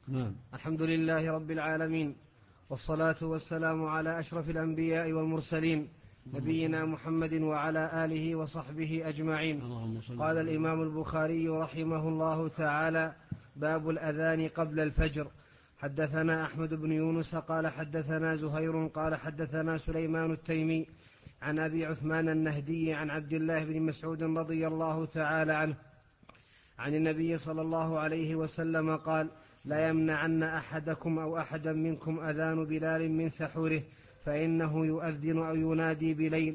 نعم. الحمد لله رب العالمين، والصلاة والسلام على أشرف الأنبياء والمرسلين نبينا محمد وعلى آله وصحبه أجمعين. قال الإمام البخاري رحمه الله تعالى: باب الأذان قبل الفجر. حدثنا أحمد بن يونس قال حدثنا زهير قال حدثنا سليمان التيمي عن أبي عثمان النهدي عن عبد الله بن مسعود رضي الله تعالى عنه عن النبي صلى الله عليه وسلم قال: لا يمنعن أحدكم أو أحدا منكم أذان بلال من سحوره، فإنه يؤذن أو ينادي بليل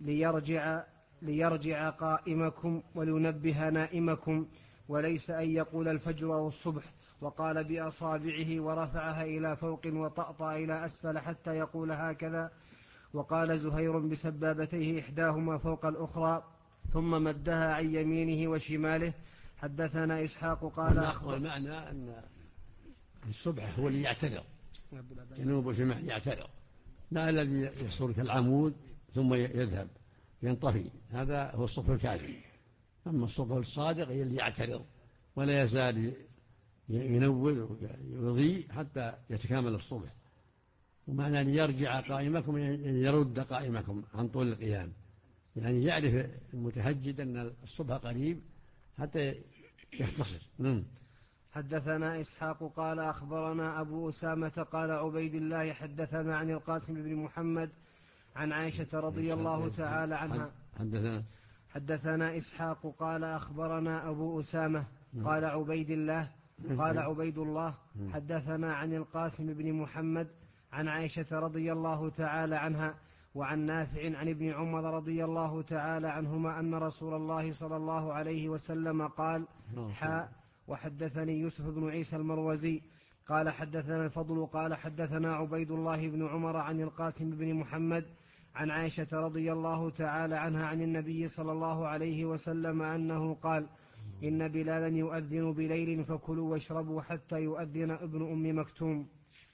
ليرجع قائمكم ولينبه نائمكم، وليس أن يقول الفجر أو الصبح. وقال بأصابعه ورفعها إلى فوق وطأطأ إلى أسفل حتى يقول هكذا. وقال زهير بسبابتيه إحداهما فوق الأخرى ثم مدها عن يمينه وشماله. حدثنا إسحاق قال والمعنى أن الصبح هو اللي يعتذر، جنوب وشمال يعتذر، لا الذي يصور كالعمود ثم يذهب ينطفي، هذا هو الصبح الكاذب. أما الصبح الصادق هي اللي يعتذر ولا يزال ينور ويضيء حتى يتكامل الصبح. ومعنى ليرجع قائمكم يرد قائمكم عن طول القيام، يعني يعرف المتهجد أن الصبح قريب حتى يختصر. حدثنا إسحاق قال أخبرنا أبو أسامة قال عبيد الله حدثنا عن القاسم بن محمد عن عائشة رضي الله تعالى عنها. حدثنا إسحاق قال أخبرنا أبو أسامة قال عبيد الله حدثنا عن القاسم بن محمد عن عائشة رضي الله تعالى عنها وعن نافع عن ابن عمر رضي الله تعالى عنهما أن رسول الله صلى الله عليه وسلم قال: وحدثني يوسف بن عيسى المروزي قال حدثنا الفضل قال حدثنا عبيد الله بن عمر عن القاسم بن محمد عن عائشة رضي الله تعالى عنها عن النبي صلى الله عليه وسلم أنه قال: إن بلالا يؤذن بليل فكلوا واشربوا حتى يؤذن ابن أم مكتوم.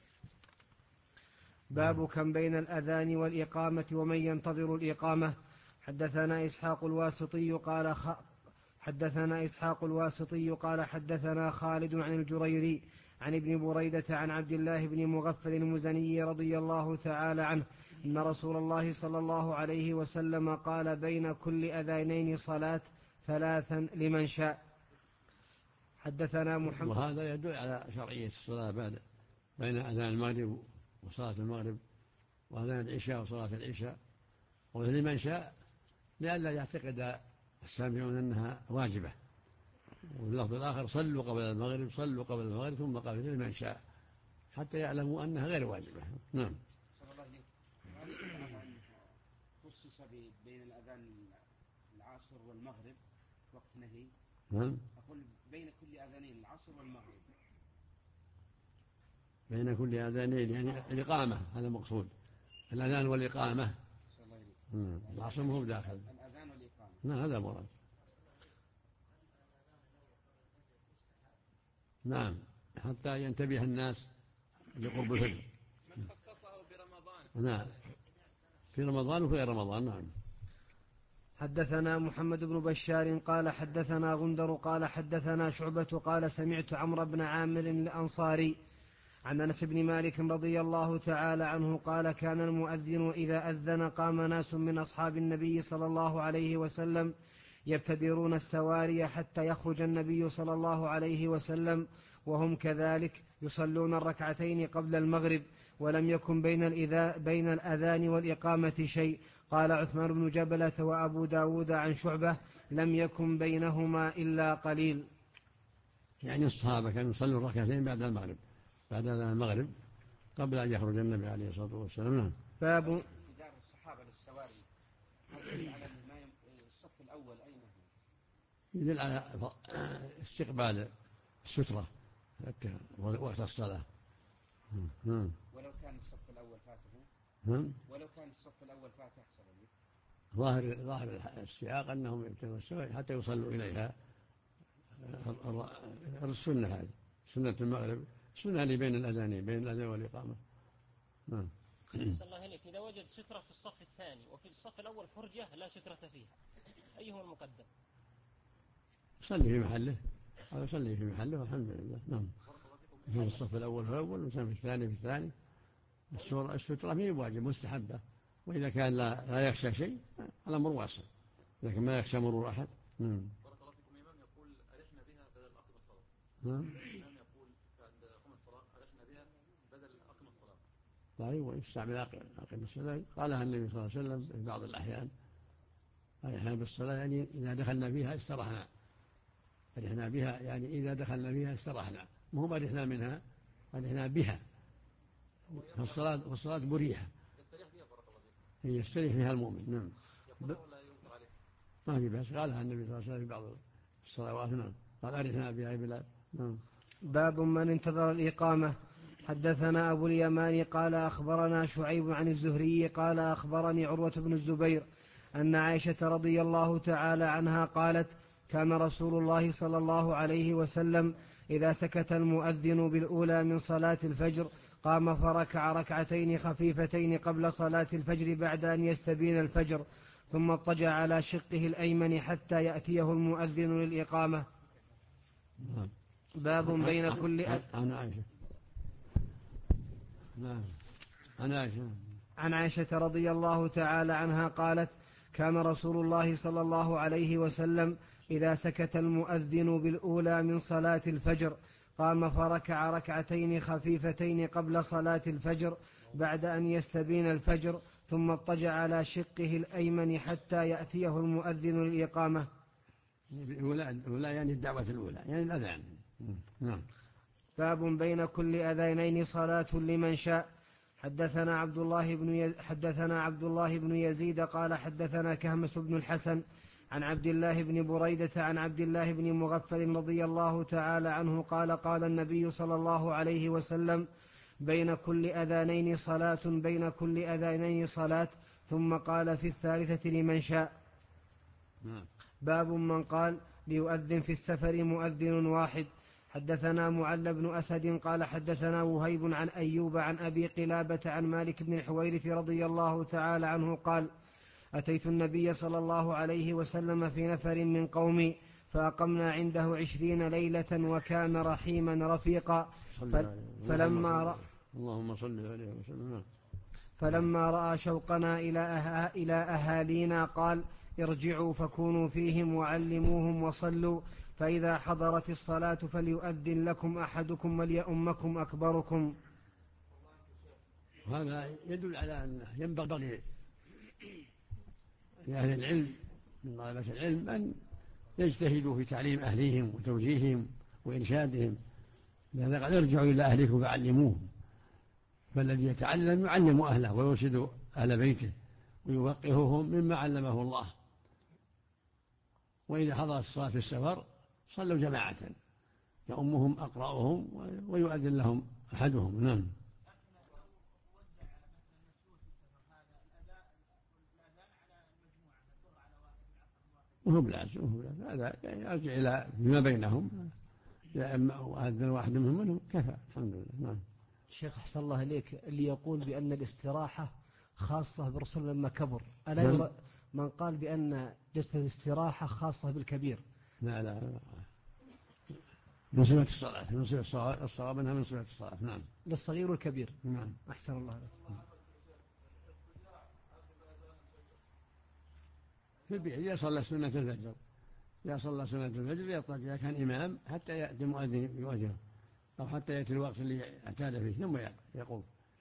باب كم بين الأذان والإقامة ومن ينتظر الإقامة. حدثنا إسحاق الواسطي قال حدثنا خالد عن الجريري عن ابن بريدة عن عبد الله بن مغفل المزني رضي الله تعالى عنه أن رسول الله صلى الله عليه وسلم قال: بين كل أذانين صلاة 3 لمن شاء. حدثنا محمد. وهذا يدل على شرعية الصلاة بين أذان المغرب وصلاة المغرب وأذان العشاء وصلاة العشاء، ولمن شاء لئلا يعتقد السامعون أنها واجبة. واللفظ الآخر: صلوا قبل المغرب ثم قبل لمن شاء، حتى يعلموا أنها غير واجبة. نعم. خصص بين الأذان العصر والمغرب وقت نهي. نعم. أقول بين كل أذانين العصر والمغرب. بين كل أذانين يعني الإقامة، هذا المقصود، الأذان والإقامة. العصر هو داخل الأذان والإقامة. نعم هذا مراد. نعم، حتى ينتبه الناس لقرب الفجر. من خصصه برمضان. نعم، في رمضان وفي رمضان. نعم. حدثنا محمد بن بشار قال حدثنا غندر قال حدثنا شعبة قال سمعت عمرو بن عامر الأنصاري عن أنس بن مالك رضي الله تعالى عنه قال: كان المؤذن إذا أذن قام ناس من أصحاب النبي صلى الله عليه وسلم يبتدرون السواري حتى يخرج النبي صلى الله عليه وسلم وهم كذلك يصلون الركعتين قبل المغرب، ولم يكن بين الأذان والإقامة شيء. قال عثمان بن جبلة وأبو داود عن شعبة: لم يكن بينهما إلا قليل. يعني الصحابة كانوا يصلوا الركعتين بعد المغرب قبل أن يخرج النبي عليه الصلاة والسلام. نعم. باب ابتدار الصحابة للسواري على الصف الأول أين هو؟ يدل على استقبال السترة وقت الصلاة. ولو كان الصف الأول فاته. ولو كان الصف الأول فاته ظاهر السياق أنهم يبتدرون السواري حتى يصلوا إليها. السنة هذه سنة المغرب، سنة اللي بين الأذانين، بين الأذان والإقامة. نعم. صلى الله عليك. إذا وجد سترة في الصف الثاني وفي الصف الأول فرجة لا سترة فيها، أيهما المقدم؟ صلي في محله، هذا صلي في محله والحمد لله. نعم. في الصف الأول في الأول وفي الثاني في الثاني. السترة ما هي واجب، مستحبة، وإذا كان لا يخشى شيء الأمر واسع، لكن ما يخشى مرور أحد. بارك الله فيكم. الإمام يقول أرحنا بها بدل أقم الصلاة. الإمام يقول عند أقم الصلاة أرحنا بها بدل أقم الصلاة. طيب، ويستعمل أقم الصلاة قالها النبي صلى الله عليه وسلم في بعض الأحيان. أرحنا بالصلاة يعني إذا دخلنا فيها استرحنا. أرحنا بها يعني إذا دخلنا فيها استرحنا، مو أرحنا منها، أرحنا بها. والصلاة مريحة يستريح بها. بارك الله فيكم. يستريح فيها المؤمن. نعم. يقول ولا ينكر عليه؟ ما في بس، قالها النبي صلى الله عليه وسلم في بعض الصلوات. نعم، قال أرحنا بها يا بلال. نعم. باب من انتظر الإقامة. حدثنا أبو اليمان قال أخبرنا شعيب عن الزهري قال أخبرني عروة بن الزبير أن عائشة رضي الله تعالى عنها قالت: كان رسول الله صلى الله عليه وسلم إذا سكت المؤذن بالأولى من صلاة الفجر قام فركع ركعتين خفيفتين قبل صلاة الفجر بعد أن يستبين الفجر، ثم اضطجع على شقه الأيمن حتى يأتيه المؤذن للإقامة. باب بين كل عن عائشة رضي الله تعالى عنها قالت: كان رسول الله صلى الله عليه وسلم إذا سكت المؤذن بالأولى من صلاة الفجر قام فركع ركعتين خفيفتين قبل صلاة الفجر بعد أن يستبين الفجر، ثم اضطجع على شقه الأيمن حتى يأتيه المؤذن للإقامة. الأولى يعني الدعوة الأولى يعني الأذان. نعم. باب بين كل أذانين صلاة لمن شاء. حدثنا عبد الله بن يزيد قال حدثنا كهمس بن الحسن عن عبد الله بن بريدة عن عبد الله بن مغفل رضي الله تعالى عنه قال: قال النبي صلى الله عليه وسلم: بين كل أذانين صلاة، ثم قال في الثالثة لمن شاء. باب من قال: ليؤذن في السفر مؤذن واحد. حدثنا معل بن أسد قال حدثنا وهيب عن أيوب عن أبي قلابة عن مالك بن الحويرث رضي الله تعالى عنه قال: أتيت النبي صلى الله عليه وسلم في نفر من قومي فأقمنا عنده 20 ليلة وكان رحيما رفيقا. فلما رأى شوقنا إلى أهالينا قال: ارجعوا فكونوا فيهم وعلموهم وصلوا، فإذا حضرت الصلاة فليؤذن لكم أحدكم وليؤمكم أكبركم. هذا يدل على أنه ينبغي لأهل العلم من طلبة العلم أن يجتهدوا في تعليم أهليهم وتوجيههم وإرشادهم، لأن قد ارجعوا إلى أهلكم فعلموهم. فالذي يتعلم يعلم أهله ويرشد أهل بيته ويوقههم مما علمه الله. وإذا حضرت الصلاة في السفر صلوا جماعة يؤمهم أقرأهم ويؤذن لهم أحدهم. نعم. وهو بلازم هذا يرجع إلى فيما بينهم، يا إما وأذن واحد منهم كفى الحمد لله. نعم. شيخ أحسن الله إليك، اللي يقول بأن الاستراحة خاصة بالرسول لما كبر، ألا يرى من قال بأن جلسة الاستراحة خاصة بالكبير؟ لا من صفة الصلاة، من صفة الصواب أنها من صفة الصلاة. نعم. للصغير والكبير. نعم. أحسن الله عليك. في البيت إذا صلى سنة الفجر يضطجع كان إمام حتى يأتي المؤذن يؤذنه، أو حتى يأتي الوقت اللي اعتاد فيه ثم يقوم.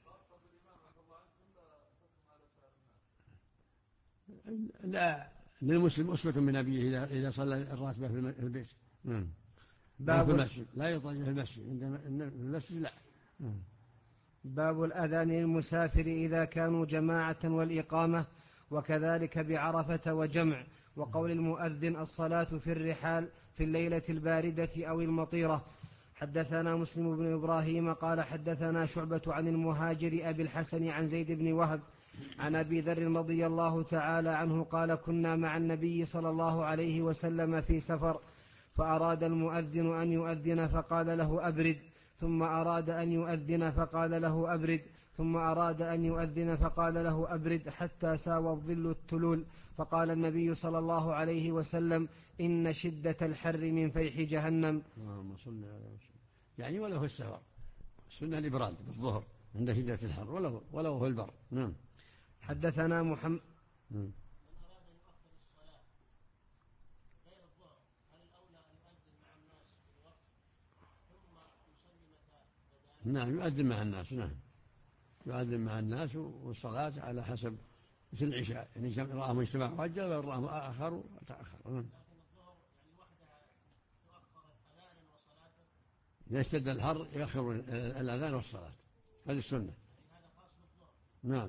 لا، للمسلم أسوة من أبيه إذا صلى الراتبة في البيت. باب المسجد لا يضطجع في المسجد، في المسجد لا. باب الأذان للمسافر إذا كانوا جماعة والإقامة، وكذلك بعرفة وجمع، وقول المؤذن الصلاة في الرحال في الليلة الباردة أو المطيرة. حدثنا مسلم بن إبراهيم قال حدثنا شعبة عن المهاجر أبي الحسن عن زيد بن وهب عن أبي ذر رضي الله تعالى عنه قال: كنا مع النبي صلى الله عليه وسلم في سفر، فأراد المؤذن أن يؤذن فقال له أبرد، ثم أراد أن يؤذن فقال له أبرد، ثم أراد أن يؤذن فقال له أبرد، حتى ساوى الظل التلول. فقال النبي صلى الله عليه وسلم: إن شدة الحر من فيح جهنم. اللهم صل على وسلم. يعني ولا في السفر، السنة الإبراد بالظهر عند شدة الحر ولو في البر. نعم. حدثنا محمد من أراد أن يؤخر الصلاة غير الظهر هل الأولى أن يؤذن مع الناس في الوقت ثم يصلي متى؟ نعم يؤذن مع الناس. نعم يؤذن مع الناس والصلاة على حسب مثل العشاء، يعني رآهم اجتماع وعجل ورآهم آخروا تأخر. لكن الظهر يعني وحدها تؤخر أذانا وصلاة. إذا اشتد الحر يؤخر الأذان والصلاة، هذه السنة. يعني هذا خاص بالظهر. نعم.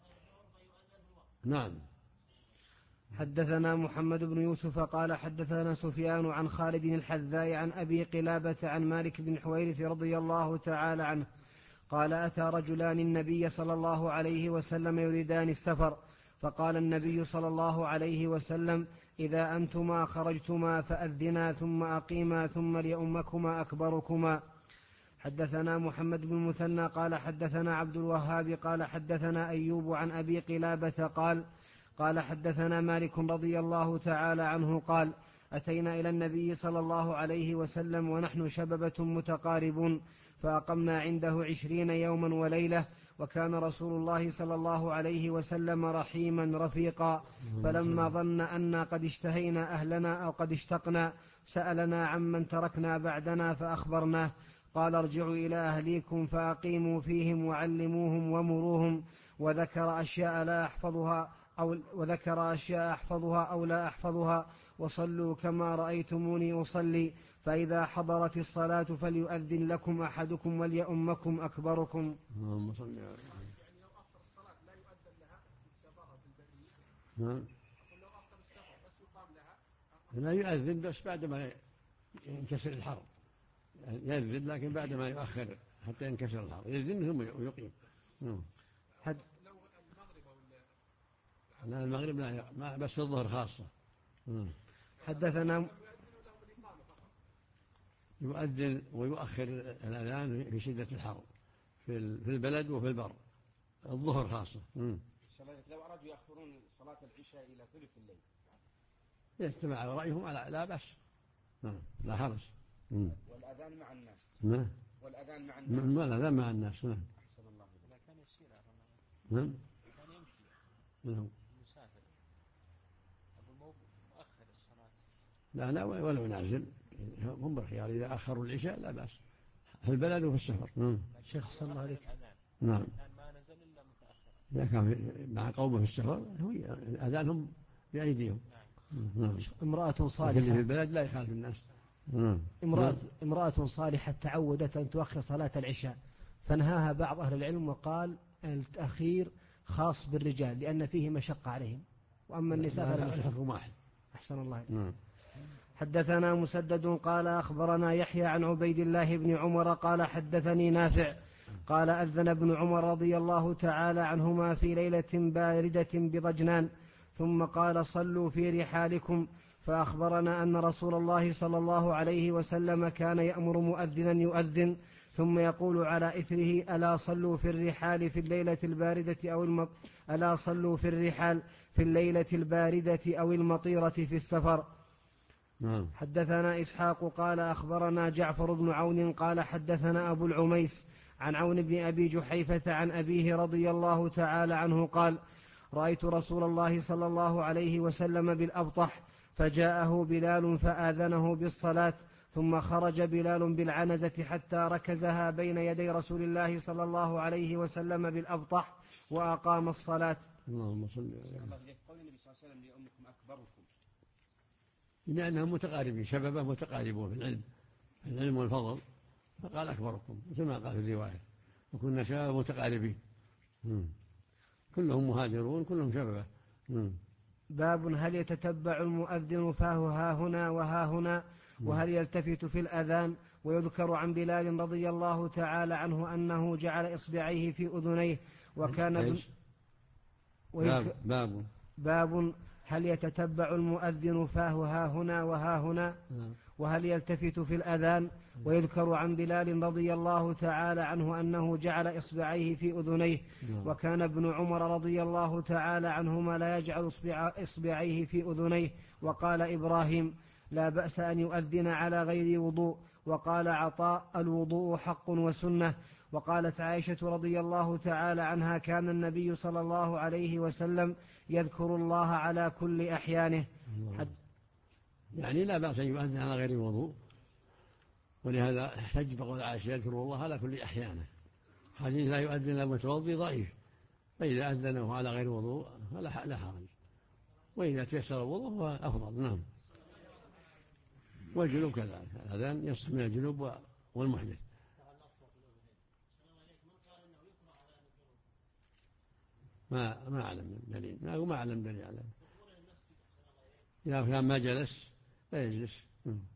نعم. حدثنا محمد بن يوسف قال حدثنا سفيان عن خالد الحذاء عن أبي قلابة عن مالك بن حويرث رضي الله تعالى عنه قال أتى رجلان النبي صلى الله عليه وسلم يريدان السفر، فقال النبي صلى الله عليه وسلم إذا أنتما خرجتما فأذنا ثم أقيما ثم ليؤمكما أكبركما. حدثنا محمد بن المثنى قال حدثنا عبد الوهاب قال حدثنا أيوب عن أبي قلابة قال حدثنا مالك رضي الله تعالى عنه قال أتينا إلى النبي صلى الله عليه وسلم ونحن شببة متقاربون فأقمنا عنده 20 يوما وليلة، وكان رسول الله صلى الله عليه وسلم رحيما رفيقا، فلما ظن أنا قد اشتهينا أهلنا أو قد اشتقنا سألنا عمن تركنا بعدنا فأخبرناه، قال ارجعوا إلى أهليكم فأقيموا فيهم وعلموهم ومروهم، وذكر أشياء أحفظها أو لا أحفظها، وصلوا كما رأيتموني أصلي، فإذا حضرت الصلاة فليؤذن لكم أحدكم وليؤمكم أكبركم. اللهم صل على يعني لو أخر الصلاة لا يؤذن لها في السفر في البرية. نعم. لو أخر السفر بس يقام لها. لا يؤذن بس بعد ما ينكسر الحر، يأذن لكن بعد ما يؤخر حتى ينكسر الحر يأذن ثم يقيم. لو المغرب أو لا المغرب لا بس الظهر خاصة. حدثنا يؤذن ويؤخر الأذان في شدة الحر في البلد وفي البر، الظهر خاصة. لو أرادوا يأخرون صلاة العشاء إلى ثلث الليل يجتمع رأيهم على لا بأس، لا حرج. والأذان مع الناس. نعم. والأذان مع الناس. الأذان مع الناس. نعم. أحسن الله إليك. كان يسير نعم. كان يمشي. نعم. مسافر. أبو مؤخر الصلاة. لا ولو نازل هم بالخيار إذا أخروا العشاء لا بأس في البلد وفي السفر. شيخ صلى الله عليك. نعم. كان ما نزل إلا متأخر. إذا كان مع قومه في السفر أذانهم بأيديهم. نعم. امرأة صالحة في البلد لا يخالف الناس. امرأة صالحة تعودت أن تؤخر صلاة العشاء، فنهاها بعض أهل العلم وقال التأخير خاص بالرجال لأن فيه مشقة عليهم، وأما النساء فالحكم واحد. أحسن الله. حدثنا مسدد قال أخبرنا يحيى عن عبيد الله بن عمر قال حدثني نافع قال أذن ابن عمر رضي الله تعالى عنهما في ليلة باردة بضجنان ثم قال صلوا في رحالكم، فأخبرنا أن رسول الله صلى الله عليه وسلم كان يأمر مؤذنا يؤذن ثم يقول على إثره ألا صلوا في الرحال في الليلة الباردة ألا صلوا في الرحال في الليلة الباردة أو المطيرة في السفر. حدثنا إسحاق قال أخبرنا جعفر بن عون قال حدثنا أبو العميس عن عون بن أبي جحيفة عن أبيه رضي الله تعالى عنه قال رأيت رسول الله صلى الله عليه وسلم بالأبطح فجاءه بلال فآذنه بالصلاة ثم خرج بلال بالعنزة حتى ركزها بين يدي رسول الله صلى الله عليه وسلم بالأبطح وأقام الصلاة. اللهم صل على قول النبي صلى الله عليه وسلم لأمكم أكبركم، لأنهم متقاربين شبابا متقاربون في العلم والفضل، فقال أكبركم مثل ما قال في الرواية وكنا شباب متقاربين كلهم مهاجرون كلهم شبابه. باب هل يتتبع المؤذن فاه ها هنا وها هنا وهل يلتفت في الأذان؟ ويذكر عن بلال رضي الله تعالى عنه أنه جعل إصبعيه في أذنيه وكان باب هل يتتبع المؤذن فاه ها هنا وها هنا وهل يلتفت في الأذان؟ ويذكر عن بلال رضي الله تعالى عنه أنه جعل إصبعيه في أذنيه وكان ابن عمر رضي الله تعالى عنهما لا يجعل إصبعيه في أذنيه. وقال إبراهيم لا بأس أن يؤذن على غير وضوء وقال عطاء: الوضوء حق وسنة. وقالت عائشة رضي الله تعالى عنها: كان النبي صلى الله عليه وسلم يذكر الله على كل أحيانه. يعني لا بأس أن يؤذن على غير الوضوء، ولهذا احتج بقول عائشة: يذكر الله على كل أحيانه. حديث لا يؤذن إلا المتوضي ضعيف، فإذا أذنه على غير وضوء فلا حرج، وإذا تيسر الوضوء هو أفضل. نعم. والجنوب كذلك، الأذان يصح من الجنوب والمحدث. ما أعلم دليل، ما أعلم دليل على إذا كان ما جلس لا يجلس.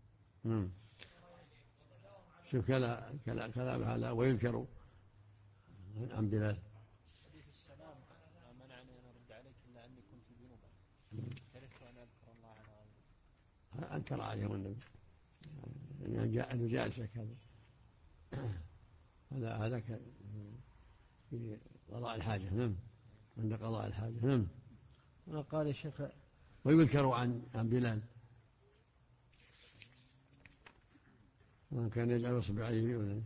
شوف كلام هذا ويذكر عن بلال. حديث السلام منعني أن أرد عليك إلا أني كنت جنوبا كرهت أن أذكر الله على غيره. أنكر عليه النبي أنه جالسك هذا في قضاء الحاجة. نعم، عند قضاء الحاجة. نعم. قال الشيخ: ويذكر عن بلال كان يجعل إصبعيه في أذنيه.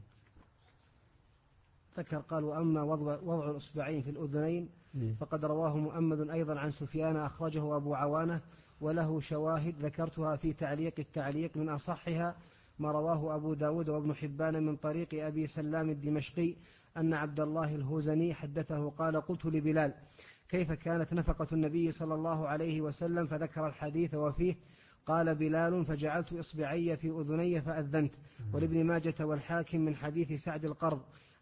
ذكر قال: وأما وضع الإصبعين في الأذنين فقد رواه مؤمد أيضا عن سفيان، أخرجه أبو عوانة وله شواهد ذكرتها في التعليق من أصحها ما رواه أبو داود وابن حبان من طريق أبي سلام الدمشقي أن عبد الله الهوزني حدثه قال: قلت لبلال: كيف كانت نفقة النبي صلى الله عليه وسلم؟ فذكر الحديث وفيه قال بلال: فجعلت إصبعي في أذني فأذنت. ولابن ماجة والحاكم من حديث سعد القرض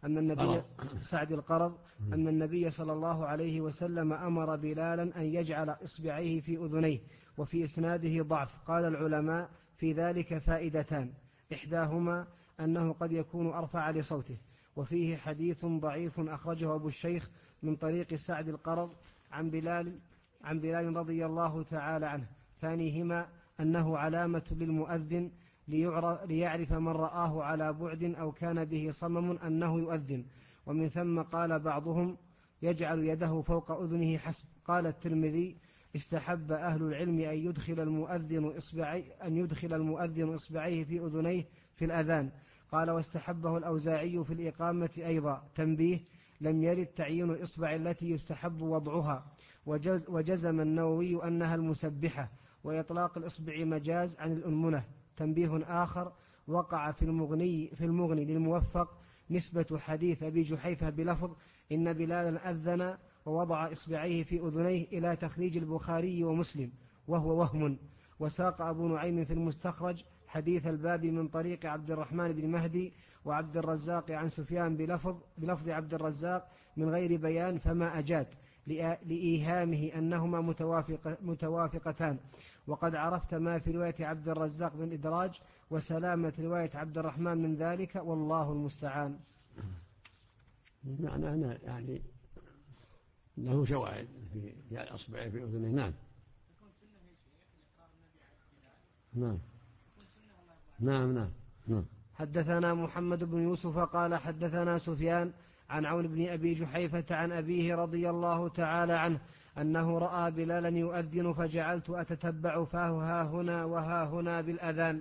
أن النبي صلى الله عليه وسلم أمر بلالا أن يجعل إصبعيه في أذنيه، وفي إسناده ضعف. قال العلماء: في ذلك فائدتان: إحداهما أنه قد يكون أرفع لصوته، وفيه حديث ضعيف أخرجه أبو الشيخ من طريق سعد القرض عن بلال رضي الله تعالى عنه. ثانيهما أنه علامة للمؤذن ليعرف من رآه على بعد أو كان به صمم أنه يؤذن. ومن ثم قال بعضهم: يجعل يده فوق أذنه حسب. قال الترمذي: استحب أهل العلم أن يدخل المؤذن إصبعيه في أذنيه في الأذان. قال: واستحبه الأوزاعي في الإقامة أيضا. تنبيه: لم يرد تعيين الإصبع التي يستحب وضعها، وجزم النووي أنها المسبحة، وإطلاق الإصبع مجاز عن الأنمنة. تنبيه آخر: وقع في المغني للموفق نسبة حديث أبي جحيفة بلفظ إن بلالا أذن ووضع إصبعيه في أذنيه إلى تخريج البخاري ومسلم، وهو وهم. وساق أبو نعيم في المستخرج حديث الباب من طريق عبد الرحمن بن مهدي وعبد الرزاق عن سفيان بلفظ عبد الرزاق من غير بيان، فما أجاد لإيهامه أنهما متوافقتان. وقد عرفت ما في رواية عبد الرزاق من إدراج، وسلامة رواية عبد الرحمن من ذلك، والله المستعان. معناه يعني له شواهد في أصبعه في أذنه. نعم. نعم. حدثنا محمد بن يوسف قال: حدثنا سفيان عن عون بن أبي جحيفة عن أبيه رضي الله تعالى عنه أنه رأى بلالا يؤذن فجعلت أتتبع فاه ها هنا وها هنا بالأذان.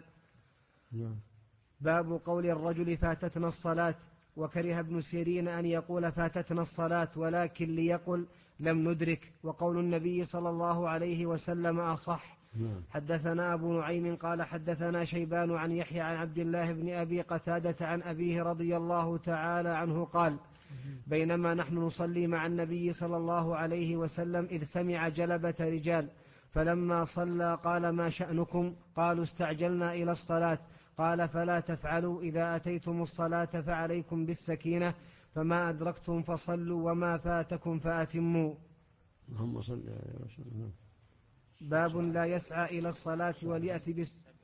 باب قول الرجل: فاتتنا الصلاة. وكره ابن سيرين أن يقول فاتتنا الصلاة، ولكن ليقل لم ندرك، وقول النبي صلى الله عليه وسلم أصح. حدثنا أبو نعيم قال: حدثنا شيبان عن يحيى عن عبد الله بن أبي قتادة عن أبيه رضي الله تعالى عنه قال: بينما نحن نصلي مع النبي صلى الله عليه وسلم إذ سمع جلبة رجال، فلما صلى قال: ما شأنكم؟ قالوا: استعجلنا إلى الصلاة. قال: فلا تفعلوا، إذا أتيتم الصلاة فعليكم بالسكينة، فما أدركتم فصلوا وما فاتكم فأتموا. اللهم صل على وسلم. باب لا يسعى إلى الصلاة وليأتي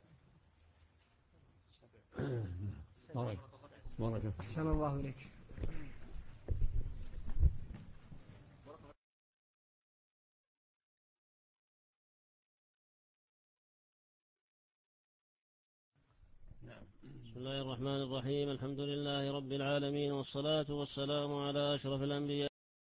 بارك. أحسن الله إليك. بسم الله الرحمن الرحيم. الحمد لله رب العالمين، والصلاة والسلام على أشرف الأنبياء